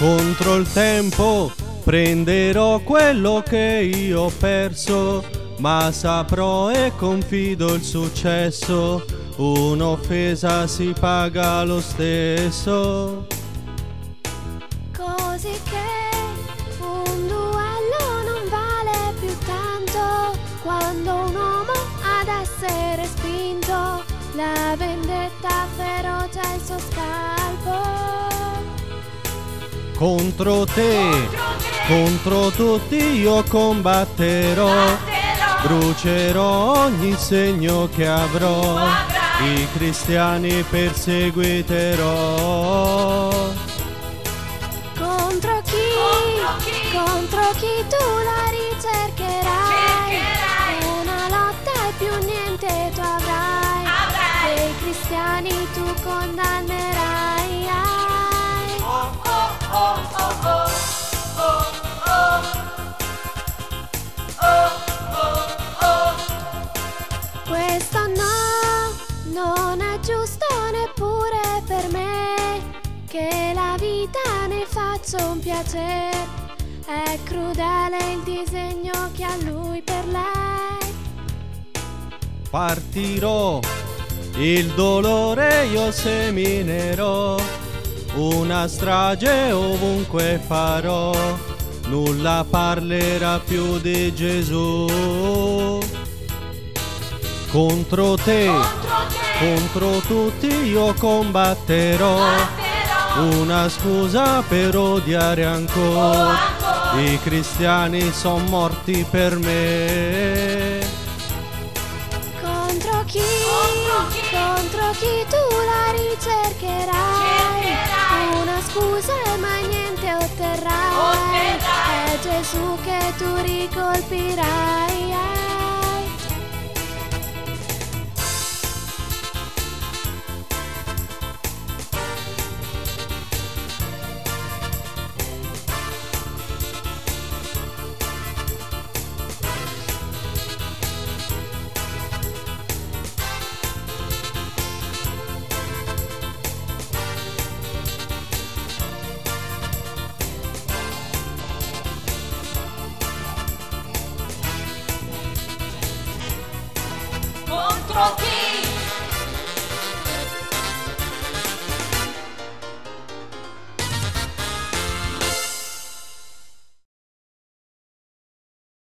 Contro il tempo prenderò quello che io ho perso, ma saprò e confido il successo, un'offesa si paga lo stesso. Così che un duello non vale più tanto, quando un uomo ad essere spinto, la vendetta feroce è il suo scalpo. Contro te, contro tutti io combatterò, brucerò ogni segno che avrò, i cristiani perseguiterò. Contro chi tu la ricercherai, una lotta e più niente tu avrai, e i cristiani tu condannerai. Questo no, non è giusto neppure per me, che la vita ne faccia un piacere. È crudele il disegno che ha lui per lei. Partirò, il dolore io seminerò, una strage ovunque farò, nulla parlerà più di Gesù. Contro te, contro tutti io combatterò, una scusa per odiare ancora, i cristiani son morti per me. Contro chi tu la ricercherai, una scusa ma niente otterrai, è Gesù che tu ricolpirai. Contro chi